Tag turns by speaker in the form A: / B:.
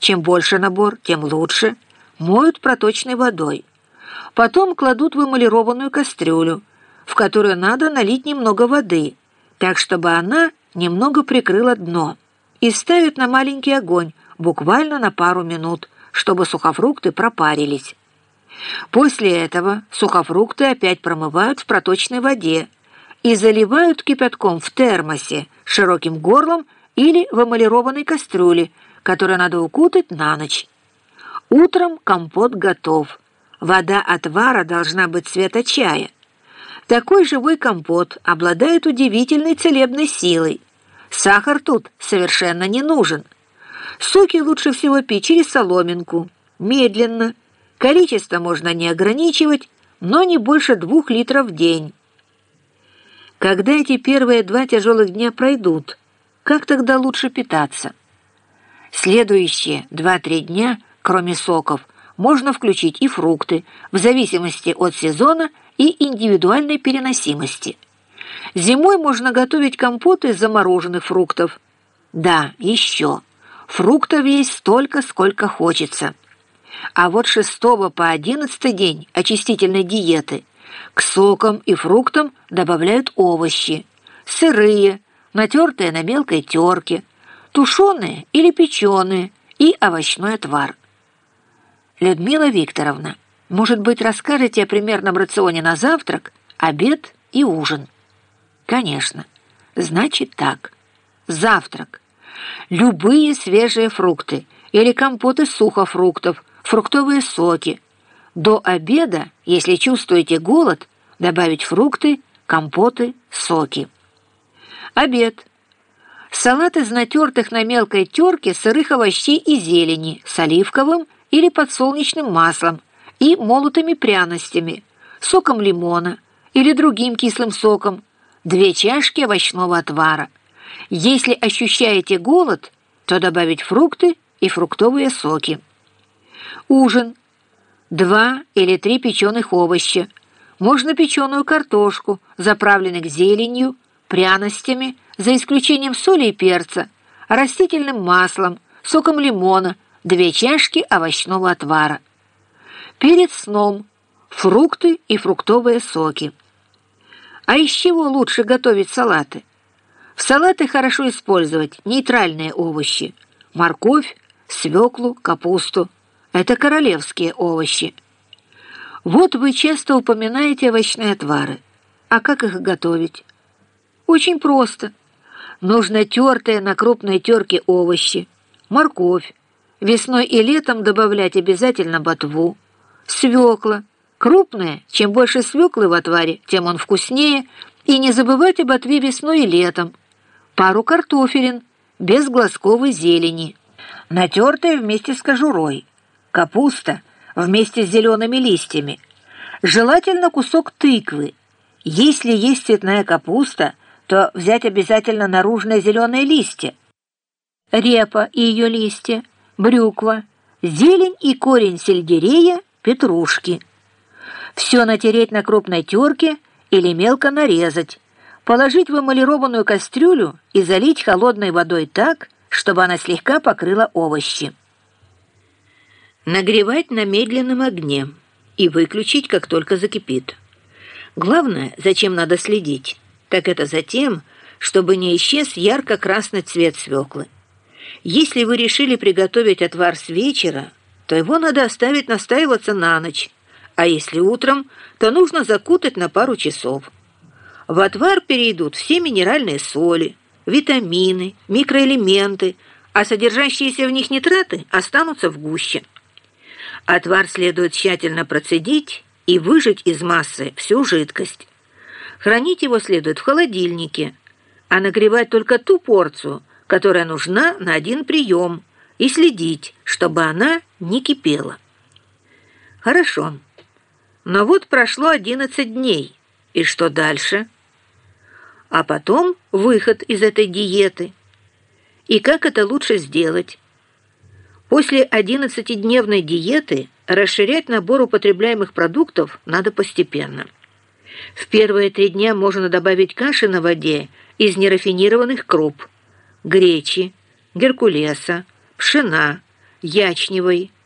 A: Чем больше набор, тем лучше. Моют проточной водой. Потом кладут в эмалированную кастрюлю, в которую надо налить немного воды, так чтобы она немного прикрыла дно, и ставят на маленький огонь буквально на пару минут, чтобы сухофрукты пропарились. После этого сухофрукты опять промывают в проточной воде и заливают кипятком в термосе с широким горлом или в эмалированной кастрюле, которую надо укутать на ночь. Утром компот готов. Вода отвара должна быть цвета чая. Такой живой компот обладает удивительной целебной силой. Сахар тут совершенно не нужен. Соки лучше всего пить через соломинку, медленно. Количество можно не ограничивать, но не больше 2 литров в день. Когда эти первые 2 тяжелых дня пройдут, как тогда лучше питаться? Следующие 2-3 дня, кроме соков, можно включить и фрукты, в зависимости от сезона и индивидуальной переносимости. Зимой можно готовить компоты из замороженных фруктов. Да, еще. Фруктов есть столько, сколько хочется. А вот с 6 по 11 день очистительной диеты к сокам и фруктам добавляют овощи, сырые, натертые на мелкой терке, тушеные или печеные и овощной отвар. Людмила Викторовна, может быть, расскажете о примерном рационе на завтрак, обед и ужин? Конечно. Значит так. Завтрак. Любые свежие фрукты или компоты сухофруктов, фруктовые соки. До обеда, если чувствуете голод, добавить фрукты, компоты, соки. Обед. Салат из натертых на мелкой терке сырых овощей и зелени с оливковым или подсолнечным маслом и молотыми пряностями, соком лимона или другим кислым соком, 2 чашки овощного отвара. Если ощущаете голод, то добавить фрукты и фруктовые соки. Ужин. 2 или 3 печеных овоща. Можно печеную картошку, заправленных зеленью, пряностями, за исключением соли и перца, растительным маслом, соком лимона, 2 чашки овощного отвара. Перед сном фрукты и фруктовые соки. А из чего лучше готовить салаты? В салаты хорошо использовать нейтральные овощи: морковь, свеклу, капусту. Это королевские овощи. Вот вы часто упоминаете овощные отвары. А как их готовить? Очень просто. Нужно тертые на крупной терке овощи, морковь, весной и летом добавлять обязательно ботву, свекла, крупная, чем больше свеклы в отваре, тем он вкуснее, и не забывать о ботве весной и летом, пару картофелин, без глазковой зелени, натертая вместе с кожурой, капуста вместе с зелеными листьями, желательно кусок тыквы. Если есть цветная капуста, то взять обязательно наружные зеленые листья, репа и ее листья, брюква, зелень и корень сельдерея, петрушки. Все натереть на крупной терке или мелко нарезать, положить в эмалированную кастрюлю и залить холодной водой так, чтобы она слегка покрыла овощи. Нагревать на медленном огне и выключить, как только закипит. Главное, зачем надо следить, так это за тем, чтобы не исчез ярко-красный цвет свеклы. Если вы решили приготовить отвар с вечера, то его надо оставить настаиваться на ночь, а если утром, то нужно закутать на пару часов. В отвар перейдут все минеральные соли, витамины, микроэлементы, а содержащиеся в них нитраты останутся в гуще. Отвар следует тщательно процедить и выжать из массы всю жидкость. Хранить его следует в холодильнике, а нагревать только ту порцию, которая нужна на 1 прием, и следить, чтобы она не кипела. Хорошо. Но вот прошло 11 дней. И что дальше? А потом выход из этой диеты. И как это лучше сделать? После 11-дневной диеты расширять набор употребляемых продуктов надо постепенно. В первые 3 дня можно добавить каши на воде из нерафинированных круп: гречи, геркулеса, пшена, ячневый.